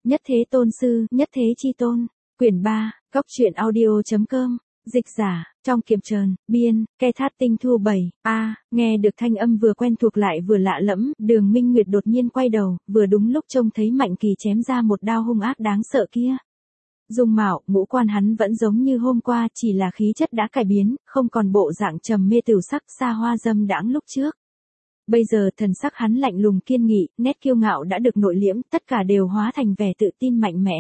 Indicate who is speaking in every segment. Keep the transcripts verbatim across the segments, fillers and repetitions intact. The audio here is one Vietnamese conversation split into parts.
Speaker 1: Nhất thế tôn sư, nhất thế chi tôn. Quyển ba, Góc truyện audio.com. Dịch giả, trong kiệm trần, biên, ke thát tinh thu bảy. A, nghe được thanh âm vừa quen thuộc lại vừa lạ lẫm, Đường Minh Nguyệt đột nhiên quay đầu, vừa đúng lúc trông thấy Mạnh Kỳ chém ra một đao hung ác đáng sợ kia. Dung mạo, ngũ quan hắn vẫn giống như hôm qua, chỉ là khí chất đã cải biến, không còn bộ dạng trầm mê tửu sắc xa hoa dâm đãng lúc trước. Bây giờ thần sắc hắn lạnh lùng kiên nghị, nét kiêu ngạo đã được nội liễm, tất cả đều hóa thành vẻ tự tin mạnh mẽ.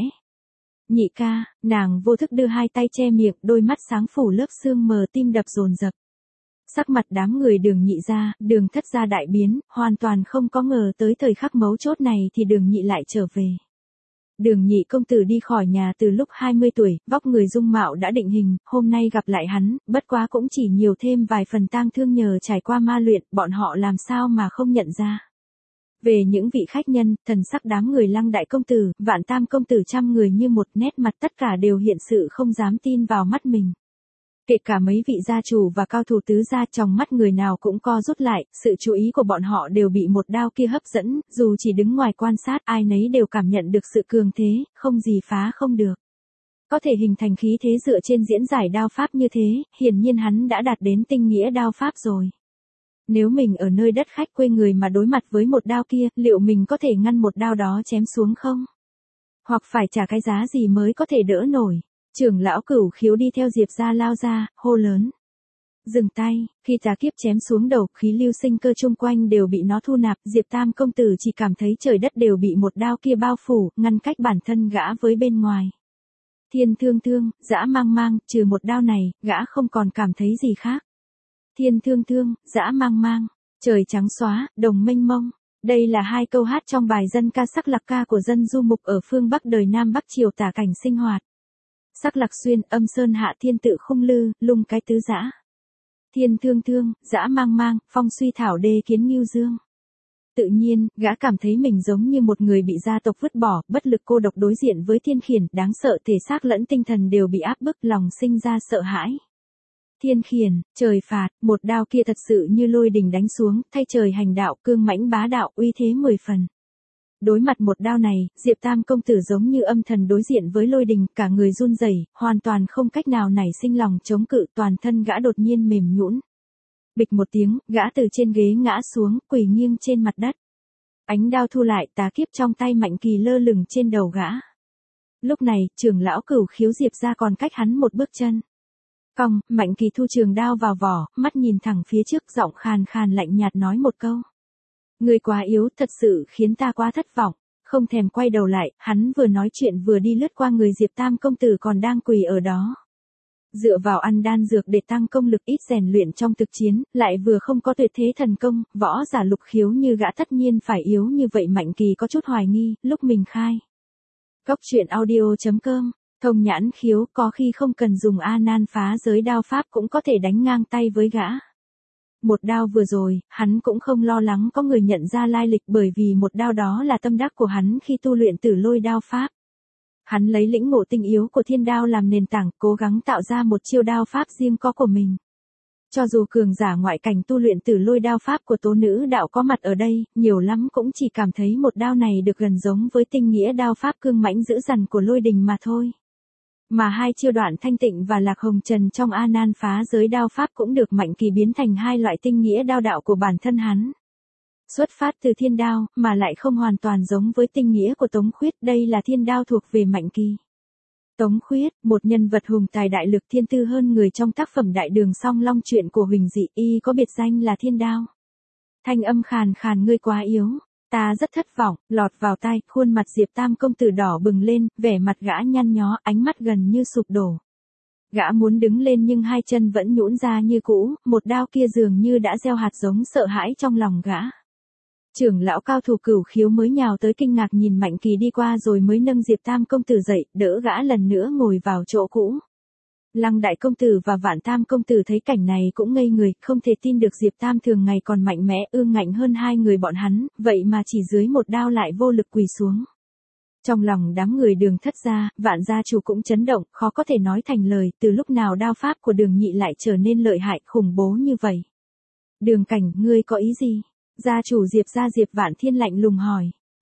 Speaker 1: Nhị ca, nàng vô thức đưa hai tay che miệng, đôi mắt sáng phủ lớp sương mờ, tim đập dồn dập. Sắc mặt đám người Đường Nhị gia, Đường Thất gia đại biến, hoàn toàn không có ngờ tới thời khắc mấu chốt này thì Đường Nhị lại trở về. Đường Nhị công tử đi khỏi nhà từ lúc hai mươi tuổi, vóc người dung mạo đã định hình, hôm nay gặp lại hắn, bất quá cũng chỉ nhiều thêm vài phần tang thương nhờ trải qua ma luyện, bọn họ làm sao mà không nhận ra. Về những vị khách nhân, thần sắc đám người Lăng đại công tử, Vạn tam công tử trăm người như một nét mặt tất cả đều hiện sự không dám tin vào mắt mình. Kể cả mấy vị gia chủ và cao thủ tứ gia, trong mắt người nào cũng co rút lại, sự chú ý của bọn họ đều bị một đao kia hấp dẫn, dù chỉ đứng ngoài quan sát ai nấy đều cảm nhận được sự cường thế, không gì phá không được. Có thể hình thành khí thế dựa trên diễn giải đao pháp như thế, hiển nhiên hắn đã đạt đến tinh nghĩa đao pháp rồi. Nếu mình ở nơi đất khách quê người mà đối mặt với một đao kia, liệu mình có thể ngăn một đao đó chém xuống không? Hoặc phải trả cái giá gì mới có thể đỡ nổi? Trưởng lão Cửu Khiếu đi theo Diệp gia lao ra, hô lớn. Dừng tay, khi tà kiếp chém xuống đầu, khí lưu sinh cơ chung quanh đều bị nó thu nạp, Diệp tam công tử chỉ cảm thấy trời đất đều bị một đao kia bao phủ, ngăn cách bản thân gã với bên ngoài. Thiên thương thương, dã mang mang, trừ một đao này, gã không còn cảm thấy gì khác. Thiên thương thương, dã mang mang, trời trắng xóa, đồng mênh mông. Đây là hai câu hát trong bài dân ca Sắc Lạc ca của dân du mục ở phương Bắc đời Nam Bắc triều tả cảnh sinh hoạt. Sắc Lạc xuyên, âm sơn hạ thiên tự khung lư, lung cái tứ dã. Thiên thương thương, dã mang mang, phong suy thảo đê kiến ngưu dương. Tự nhiên, gã cảm thấy mình giống như một người bị gia tộc vứt bỏ, bất lực cô độc đối diện với thiên khiển, đáng sợ thể xác lẫn tinh thần đều bị áp bức, lòng sinh ra sợ hãi. Thiên khiển, trời phạt, một đao kia thật sự như lôi đình đánh xuống, thay trời hành đạo, cương mãnh bá đạo, uy thế mười phần. Đối mặt một đao này, Diệp tam công tử giống như âm thần đối diện với lôi đình, cả người run rẩy, hoàn toàn không cách nào nảy sinh lòng chống cự, toàn thân gã đột nhiên mềm nhũn. Bịch một tiếng, gã từ trên ghế ngã xuống, quỳ nghiêng trên mặt đất. Ánh đao thu lại, tà kiếp trong tay Mạnh Kỳ lơ lửng trên đầu gã. Lúc này, trưởng lão Cửu Khiếu Diệp gia còn cách hắn một bước chân. Cong, Mạnh Kỳ thu trường đao vào vỏ, mắt nhìn thẳng phía trước, giọng khàn khàn lạnh nhạt nói một câu. Ngươi quá yếu, thật sự khiến ta quá thất vọng. Không thèm quay đầu lại, hắn vừa nói chuyện vừa đi lướt qua người Diệp tam công tử còn đang quỳ ở đó. Dựa vào ăn đan dược để tăng công lực ít rèn luyện trong thực chiến, lại vừa không có tuyệt thế thần công, võ giả lục khiếu như gã tất nhiên phải yếu như vậy. Mạnh Kỳ có chút hoài nghi, lúc mình khai. Góc truyện audio.com. Thông nhãn khiếu, có khi không cần dùng A Nan phá giới đao pháp cũng có thể đánh ngang tay với gã. Một đao vừa rồi, hắn cũng không lo lắng có người nhận ra lai lịch, bởi vì một đao đó là tâm đắc của hắn khi tu luyện Tử Lôi đao pháp. Hắn lấy lĩnh ngộ tinh yếu của thiên đao làm nền tảng, cố gắng tạo ra một chiêu đao pháp riêng có của mình. Cho dù cường giả ngoại cảnh tu luyện Tử Lôi đao pháp của Tố Nữ đạo có mặt ở đây, nhiều lắm cũng chỉ cảm thấy một đao này được gần giống với tinh nghĩa đao pháp cương mãnh dữ dằn của lôi đình mà thôi. Mà hai chiêu Đoạn Thanh Tịnh và Lạc Hồng Trần trong A Nan phá giới đao pháp cũng được Mạnh Kỳ biến thành hai loại tinh nghĩa đao đạo của bản thân hắn. Xuất phát từ thiên đao, mà lại không hoàn toàn giống với tinh nghĩa của Tống Khuyết, đây là thiên đao thuộc về Mạnh Kỳ. Tống Khuyết, một nhân vật hùng tài đại lực thiên tư hơn người trong tác phẩm Đại Đường Song Long truyện của Huỳnh Dị, y có biệt danh là thiên đao. Thanh âm khàn khàn, ngươi quá yếu. Ta rất thất vọng, lọt vào tai, khuôn mặt Diệp tam công tử đỏ bừng lên, vẻ mặt gã nhăn nhó, ánh mắt gần như sụp đổ. Gã muốn đứng lên nhưng hai chân vẫn nhũn ra như cũ, một đao kia dường như đã gieo hạt giống sợ hãi trong lòng gã. Trưởng lão cao thủ Cửu Khiếu mới nhào tới kinh ngạc nhìn Mạnh Kỳ đi qua rồi mới nâng Diệp tam công tử dậy, đỡ gã lần nữa ngồi vào chỗ cũ. Lăng đại công tử và Vạn tam công tử thấy cảnh này cũng ngây người, không thể tin được Diệp tam thường ngày còn mạnh mẽ ương ngạnh hơn hai người bọn hắn, vậy mà chỉ dưới một đao lại vô lực quỳ xuống. Trong lòng đám người Đường Thất gia, Vạn gia chủ cũng chấn động, khó có thể nói thành lời, từ lúc nào đao pháp của Đường Nhị lại trở nên lợi hại khủng bố như vậy. Đường Cảnh, ngươi có ý gì? Gia chủ Diệp gia Diệp Vạn Thiên lạnh lùng hỏi.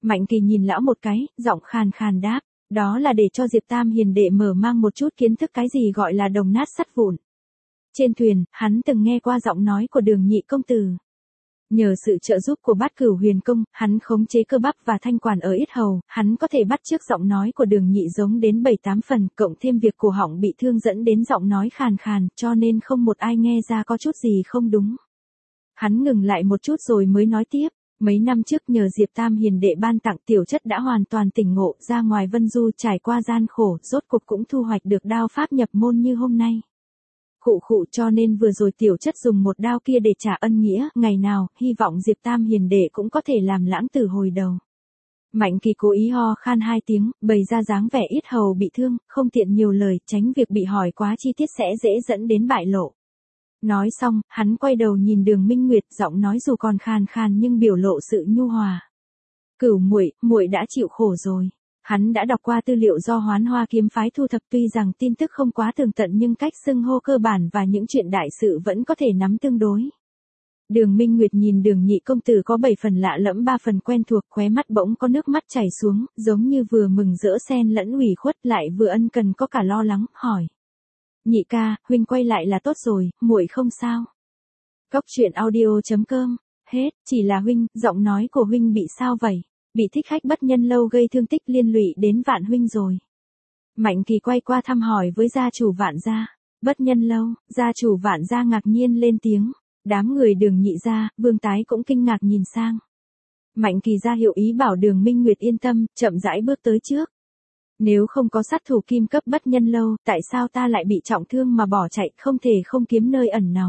Speaker 1: Mạnh Kỳ nhìn lão một cái, giọng khàn khàn đáp, đó là để cho Diệp Tam hiền đệ mở mang một chút kiến thức cái gì gọi là đồng nát sắt vụn. Trên thuyền, hắn từng nghe qua giọng nói của Đường nhị công tử. Nhờ sự trợ giúp của Bát Cửu Huyền Công, hắn khống chế cơ bắp và thanh quản ở yết hầu, hắn có thể bắt chước giọng nói của Đường nhị giống đến bảy tám phần, cộng thêm việc cổ họng bị thương dẫn đến giọng nói khàn khàn, cho nên không một ai nghe ra có chút gì không đúng. Hắn ngừng lại một chút rồi mới nói tiếp. Mấy năm trước nhờ Diệp Tam hiền đệ ban tặng tiểu chất đã hoàn toàn tỉnh ngộ, ra ngoài Vân Du trải qua gian khổ, rốt cuộc cũng thu hoạch được đao pháp nhập môn như hôm nay. Khụ khụ, cho nên vừa rồi tiểu chất dùng một đao kia để trả ân nghĩa, ngày nào, hy vọng Diệp Tam hiền đệ cũng có thể làm lãng tử hồi đầu. Mạnh Kỳ cố ý ho khan hai tiếng, bày ra dáng vẻ yết hầu bị thương, không tiện nhiều lời, tránh việc bị hỏi quá chi tiết sẽ dễ dẫn đến bại lộ. Nói xong, hắn quay đầu nhìn Đường Minh Nguyệt, giọng nói dù còn khàn khàn nhưng biểu lộ sự nhu hòa. Cửu muội, muội đã chịu khổ rồi. Hắn đã đọc qua tư liệu do Hoán Hoa kiếm phái thu thập, tuy rằng tin tức không quá tường tận nhưng cách xưng hô cơ bản và những chuyện đại sự vẫn có thể nắm tương đối. Đường Minh Nguyệt nhìn Đường nhị công tử có bảy phần lạ lẫm ba phần quen thuộc, khóe mắt bỗng có nước mắt chảy xuống, giống như vừa mừng rỡ xen lẫn ủy khuất lại vừa ân cần có cả lo lắng, hỏi. Nhị ca, huynh quay lại là tốt rồi, muội không sao. Cốc truyện audio chấm com, hết, chỉ là huynh, giọng nói của huynh bị sao vậy? Bị thích khách Bất Nhân Lâu gây thương tích liên lụy đến Vạn huynh rồi. Mạnh Kỳ quay qua thăm hỏi với gia chủ Vạn gia. Bất Nhân Lâu, gia chủ Vạn gia ngạc nhiên lên tiếng. Đám người Đường nhị gia, Vương Tái cũng kinh ngạc nhìn sang. Mạnh Kỳ ra hiệu ý bảo Đường Minh Nguyệt yên tâm, chậm rãi bước tới trước. Nếu không có sát thủ kim cấp Bất Nhân Lâu, tại sao ta lại bị trọng thương mà bỏ chạy, không thể không kiếm nơi ẩn náu.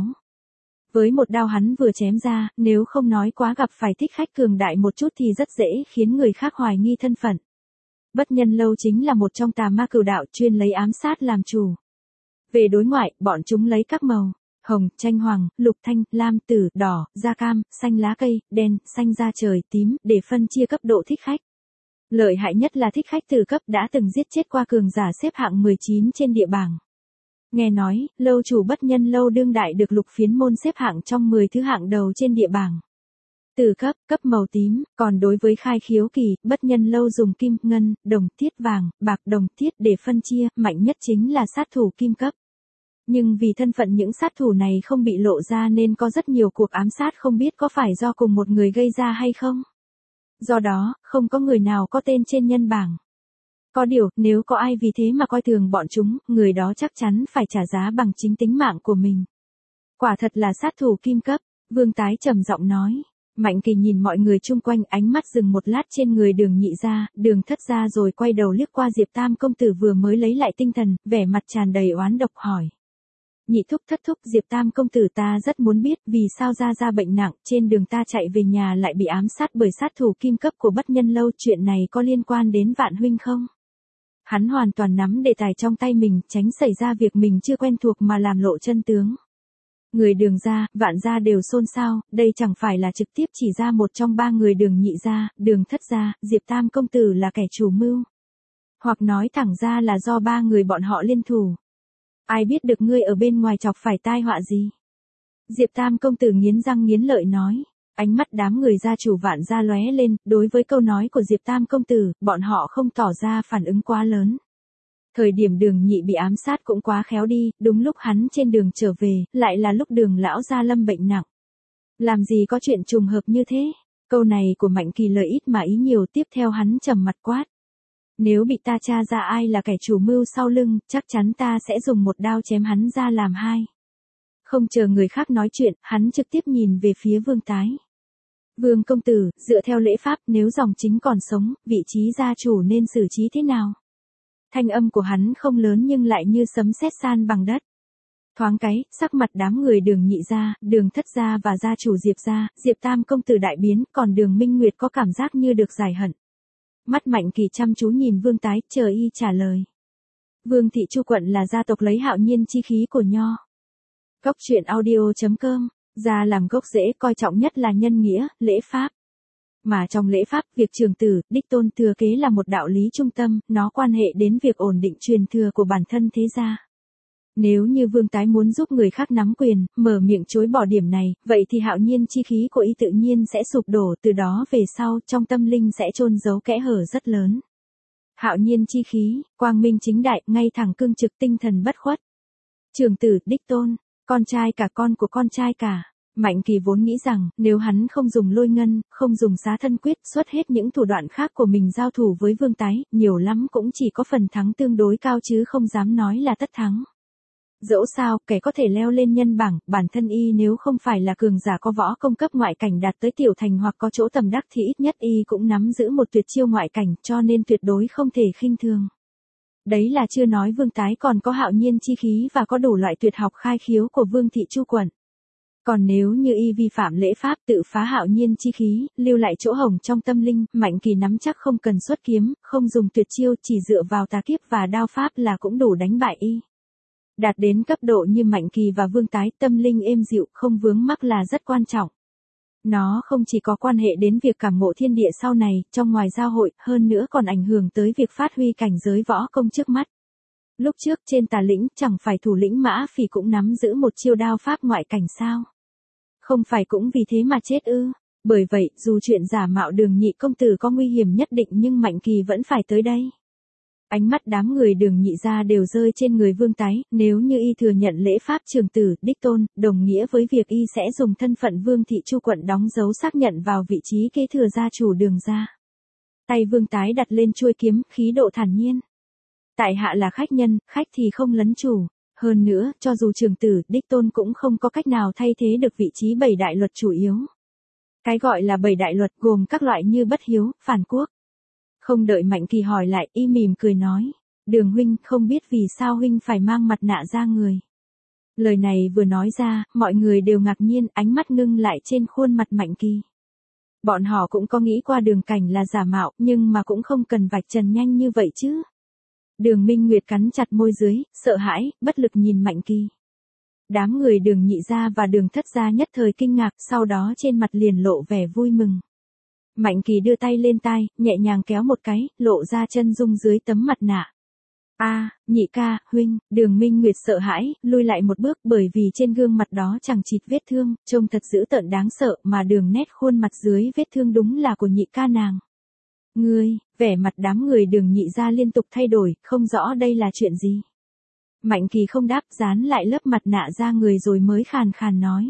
Speaker 1: Với một đao hắn vừa chém ra, nếu không nói quá gặp phải thích khách cường đại một chút thì rất dễ khiến người khác hoài nghi thân phận. Bất Nhân Lâu chính là một trong tà ma cửu đạo chuyên lấy ám sát làm chủ. Về đối ngoại, bọn chúng lấy các màu, hồng, chanh hoàng, lục thanh, lam, tử, đỏ, da cam, xanh lá cây, đen, xanh da trời, tím, để phân chia cấp độ thích khách. Lợi hại nhất là thích khách từ cấp đã từng giết chết qua cường giả xếp hạng mười chín trên địa bảng. Nghe nói, lâu chủ Bất Nhân Lâu đương đại được lục phiến môn xếp hạng trong mười thứ hạng đầu trên địa bảng. Từ cấp, cấp màu tím, còn đối với khai khiếu kỳ, Bất Nhân Lâu dùng kim, ngân, đồng, tiết vàng, bạc, đồng, tiết để phân chia, mạnh nhất chính là sát thủ kim cấp. Nhưng vì thân phận những sát thủ này không bị lộ ra nên có rất nhiều cuộc ám sát không biết có phải do cùng một người gây ra hay không. Do đó, không có người nào có tên trên nhân bảng. Có điều, nếu có ai vì thế mà coi thường bọn chúng, người đó chắc chắn phải trả giá bằng chính tính mạng của mình. Quả thật là sát thủ kim cấp, Vương Tái trầm giọng nói. Mạnh Kỳ nhìn mọi người chung quanh, ánh mắt dừng một lát trên người Đường nhị gia, Đường thất gia rồi quay đầu liếc qua Diệp Tam công tử vừa mới lấy lại tinh thần, vẻ mặt tràn đầy oán độc hỏi. Nhị thúc thất thúc, Diệp Tam công tử, ta rất muốn biết vì sao gia gia bệnh nặng, trên đường ta chạy về nhà lại bị ám sát bởi sát thủ kim cấp của Bất Nhân Lâu, chuyện này có liên quan đến Vạn huynh không? Hắn hoàn toàn nắm đề tài trong tay mình, tránh xảy ra việc mình chưa quen thuộc mà làm lộ chân tướng. Người Đường gia, Vạn gia đều xôn xao, đây chẳng phải là trực tiếp chỉ ra một trong ba người Đường nhị gia, Đường thất gia, Diệp Tam công tử là kẻ chủ mưu. Hoặc nói thẳng ra là do ba người bọn họ liên thủ. Ai biết được ngươi ở bên ngoài chọc phải tai họa gì? Diệp Tam công tử nghiến răng nghiến lợi nói. Ánh mắt đám người gia chủ Vạn gia lóe lên, đối với câu nói của Diệp Tam công tử, bọn họ không tỏ ra phản ứng quá lớn. Thời điểm Đường nhị bị ám sát cũng quá khéo đi, đúng lúc hắn trên đường trở về, lại là lúc Đường lão gia lâm bệnh nặng. Làm gì có chuyện trùng hợp như thế? Câu này của Mạnh Kỳ lời ít mà ý nhiều, tiếp theo hắn trầm mặt quát. Nếu bị ta tra ra ai là kẻ chủ mưu sau lưng, chắc chắn ta sẽ dùng một đao chém hắn ra làm hai. Không chờ người khác nói chuyện, hắn trực tiếp nhìn về phía Vương Tái. Vương công tử, dựa theo lễ pháp, nếu dòng chính còn sống, vị trí gia chủ nên xử trí thế nào? Thanh âm của hắn không lớn nhưng lại như sấm sét san bằng đất. Thoáng cái, sắc mặt đám người Đường nhị gia, Đường thất gia và gia chủ Diệp gia, Diệp Tam công tử đại biến, còn Đường Minh Nguyệt có cảm giác như được giải hận. Mắt Mạnh Kỳ chăm chú nhìn Vương Tái, chờ y trả lời. Vương thị Chu quận là gia tộc lấy hạo nhiên chi khí của nho. Cốc truyện audio chấm com, gia làm gốc rễ, coi trọng nhất là nhân nghĩa, lễ pháp. Mà trong lễ pháp, việc trường tử, đích tôn thừa kế là một đạo lý trung tâm, nó quan hệ đến việc ổn định truyền thừa của bản thân thế gia. Nếu như Vương Tái muốn giúp người khác nắm quyền, mở miệng chối bỏ điểm này, vậy thì hạo nhiên chi khí của y tự nhiên sẽ sụp đổ, từ đó về sau, trong tâm linh sẽ chôn giấu kẽ hở rất lớn. Hạo nhiên chi khí, quang minh chính đại, ngay thẳng cương trực, tinh thần bất khuất. Trường tử, đích tôn, con trai cả, con của con trai cả. Mạnh Kỳ vốn nghĩ rằng, nếu hắn không dùng lôi ngân, không dùng xá thân quyết, xuất hết những thủ đoạn khác của mình giao thủ với Vương Tái, nhiều lắm cũng chỉ có phần thắng tương đối cao chứ không dám nói là tất thắng. Dẫu sao, kẻ có thể leo lên nhân bảng, bản thân y nếu không phải là cường giả có võ công cấp ngoại cảnh đạt tới tiểu thành hoặc có chỗ tầm đắc thì ít nhất y cũng nắm giữ một tuyệt chiêu ngoại cảnh, cho nên tuyệt đối không thể khinh thường. Đấy là chưa nói Vương Tái còn có hạo nhiên chi khí và có đủ loại tuyệt học khai khiếu của Vương thị Chu quận. Còn nếu như y vi phạm lễ pháp tự phá hạo nhiên chi khí, lưu lại chỗ hổng trong tâm linh, Mạnh Kỳ nắm chắc không cần xuất kiếm, không dùng tuyệt chiêu, chỉ dựa vào tà kiếp và đao pháp là cũng đủ đánh bại y. Đạt đến cấp độ như Mạnh Kỳ và Vương Tái, tâm linh êm dịu, không vướng mắc là rất quan trọng. Nó không chỉ có quan hệ đến việc cảm ngộ thiên địa sau này, trong ngoài giao hội, hơn nữa còn ảnh hưởng tới việc phát huy cảnh giới võ công trước mắt. Lúc trước trên Tà Lĩnh, chẳng phải thủ lĩnh Mã Phỉ cũng nắm giữ một chiêu đao pháp ngoại cảnh sao? Không phải cũng vì thế mà chết ư? Bởi vậy, dù chuyện giả mạo Đường Nhị công tử có nguy hiểm nhất định nhưng Mạnh Kỳ vẫn phải tới đây. Ánh mắt đám người Đường Nhị gia đều rơi trên người Vương Tái, nếu như y thừa nhận lễ pháp trường tử, đích tôn, đồng nghĩa với việc y sẽ dùng thân phận Vương thị Chu quận đóng dấu xác nhận vào vị trí kế thừa gia chủ Đường gia. Tay Vương Tái đặt lên chuôi kiếm, khí độ thản nhiên. Tại hạ là khách nhân, khách thì không lấn chủ. Hơn nữa, cho dù trường tử, đích tôn cũng không có cách nào thay thế được vị trí bảy đại luật chủ yếu. Cái gọi là bảy đại luật gồm các loại như bất hiếu, phản quốc. Không đợi Mạnh Kỳ hỏi lại, y mỉm cười nói. Đường huynh, không biết vì sao huynh phải mang mặt nạ ra người. Lời này vừa nói ra, mọi người đều ngạc nhiên, ánh mắt ngưng lại trên khuôn mặt Mạnh Kỳ. Bọn họ cũng có nghĩ qua Đường Cảnh là giả mạo, nhưng mà cũng không cần vạch trần nhanh như vậy chứ. Đường Minh Nguyệt cắn chặt môi dưới, sợ hãi, bất lực nhìn Mạnh Kỳ. Đám người Đường Nhị gia và Đường Thất gia nhất thời kinh ngạc, sau đó trên mặt liền lộ vẻ vui mừng. Mạnh Kỳ đưa tay lên tai, nhẹ nhàng kéo một cái, lộ ra chân dung dưới tấm mặt nạ. A, Nhị ca, huynh, Đường Minh Nguyệt sợ hãi, lui lại một bước bởi vì trên gương mặt đó chẳng chịt vết thương, trông thật dữ tợn đáng sợ mà đường nét khuôn mặt dưới vết thương đúng là của nhị ca nàng. Ngươi, vẻ mặt đám người Đường Nhị gia liên tục thay đổi, không rõ đây là chuyện gì. Mạnh Kỳ không đáp, dán lại lớp mặt nạ ra người rồi mới khàn khàn nói.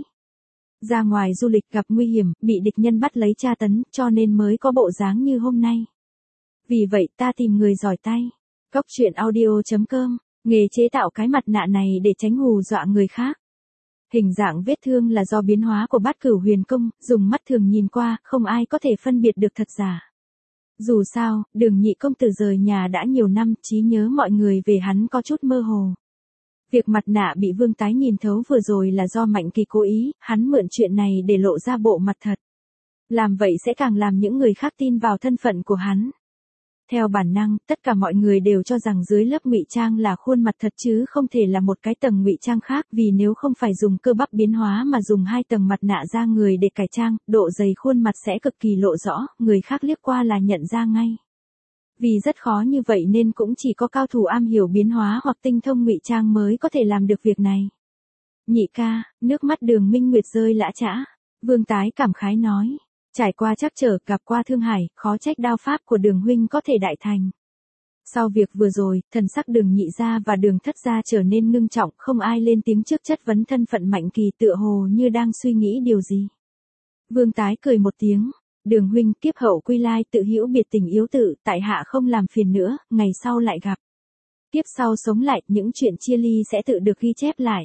Speaker 1: Ra ngoài du lịch gặp nguy hiểm, bị địch nhân bắt lấy tra tấn, cho nên mới có bộ dáng như hôm nay. Vì vậy ta tìm người giỏi tay. Cóc truyện audio chấm com, nghề chế tạo cái mặt nạ này để tránh hù dọa người khác. Hình dạng vết thương là do biến hóa của Bát Cửu Huyền Công, dùng mắt thường nhìn qua, không ai có thể phân biệt được thật giả. Dù sao, Đường Nhị công tử rời nhà đã nhiều năm, trí nhớ mọi người về hắn có chút mơ hồ. Việc mặt nạ bị Vương Tái nhìn thấu vừa rồi là do Mạnh Kỳ cố ý, hắn mượn chuyện này để lộ ra bộ mặt thật. Làm vậy sẽ càng làm những người khác tin vào thân phận của hắn. Theo bản năng, tất cả mọi người đều cho rằng dưới lớp ngụy trang là khuôn mặt thật chứ không thể là một cái tầng ngụy trang khác, vì nếu không phải dùng cơ bắp biến hóa mà dùng hai tầng mặt nạ da người để cải trang, độ dày khuôn mặt sẽ cực kỳ lộ rõ, người khác liếc qua là nhận ra ngay. Vì rất khó như vậy nên cũng chỉ có cao thủ am hiểu biến hóa hoặc tinh thông ngụy trang mới có thể làm được việc này. Nhị ca, nước mắt Đường Minh Nguyệt rơi lã chã. Vương Tái cảm khái nói. Trải qua trắc trở, gặp qua thương hải, khó trách đao pháp của Đường huynh có thể đại thành. Sau việc vừa rồi, thần sắc Đường Nhị gia và Đường Thất gia trở nên ngưng trọng, không ai lên tiếng trước chất vấn thân phận Mạnh Kỳ, tựa hồ như đang suy nghĩ điều gì. Vương Tái cười một tiếng. Đường huynh, kiếp hậu quy lai, tự hữu biệt tình yếu tự, tại hạ không làm phiền nữa, ngày sau lại gặp. Kiếp sau sống lại, những chuyện chia ly sẽ tự được ghi chép lại.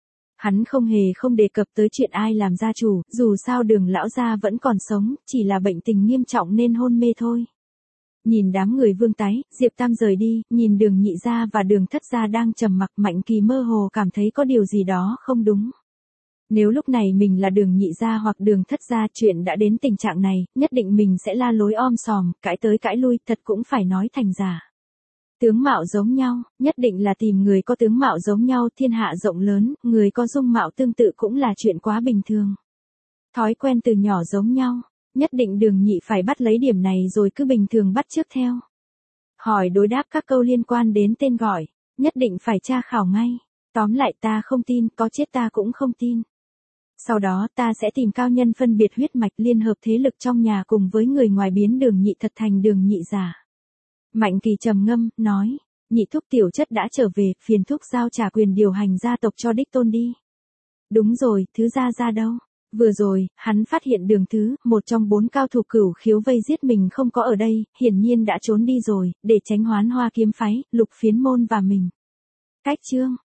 Speaker 1: Hắn không hề không đề cập tới chuyện ai làm gia chủ, dù sao Đường lão gia vẫn còn sống, chỉ là bệnh tình nghiêm trọng nên hôn mê thôi. Nhìn đám người Vương Tái, Diệp Tam rời đi, nhìn Đường Nhị gia và Đường Thất gia đang trầm mặc, Mạnh Kỳ mơ hồ cảm thấy có điều gì đó không đúng. Nếu lúc này mình là Đường Nhị gia hoặc Đường Thất gia, chuyện đã đến tình trạng này, nhất định mình sẽ la lối om sòm, cãi tới cãi lui, thật cũng phải nói thành giả. Tướng mạo giống nhau, nhất định là tìm người có tướng mạo giống nhau, thiên hạ rộng lớn, người có dung mạo tương tự cũng là chuyện quá bình thường. Thói quen từ nhỏ giống nhau, nhất định Đường Nhị phải bắt lấy điểm này rồi cứ bình thường bắt chước theo. Hỏi đối đáp các câu liên quan đến tên gọi, nhất định phải tra khảo ngay. Tóm lại ta không tin, có chết ta cũng không tin. Sau đó ta sẽ tìm cao nhân phân biệt huyết mạch liên hợp thế lực trong nhà cùng với người ngoài biến đường nhị thật thành đường nhị giả. Mạnh Kỳ trầm ngâm, nói, nhị thúc tiểu chất đã trở về, phiền thúc giao trả quyền điều hành gia tộc cho đích tôn đi. Đúng rồi, thứ gia gia đâu? Vừa rồi, hắn phát hiện đường thứ, một trong bốn cao thủ cửu khiếu vây giết mình không có ở đây, hiển nhiên đã trốn đi rồi, để tránh hoán hoa kiếm phái, lục phiến môn và mình. Cách chương.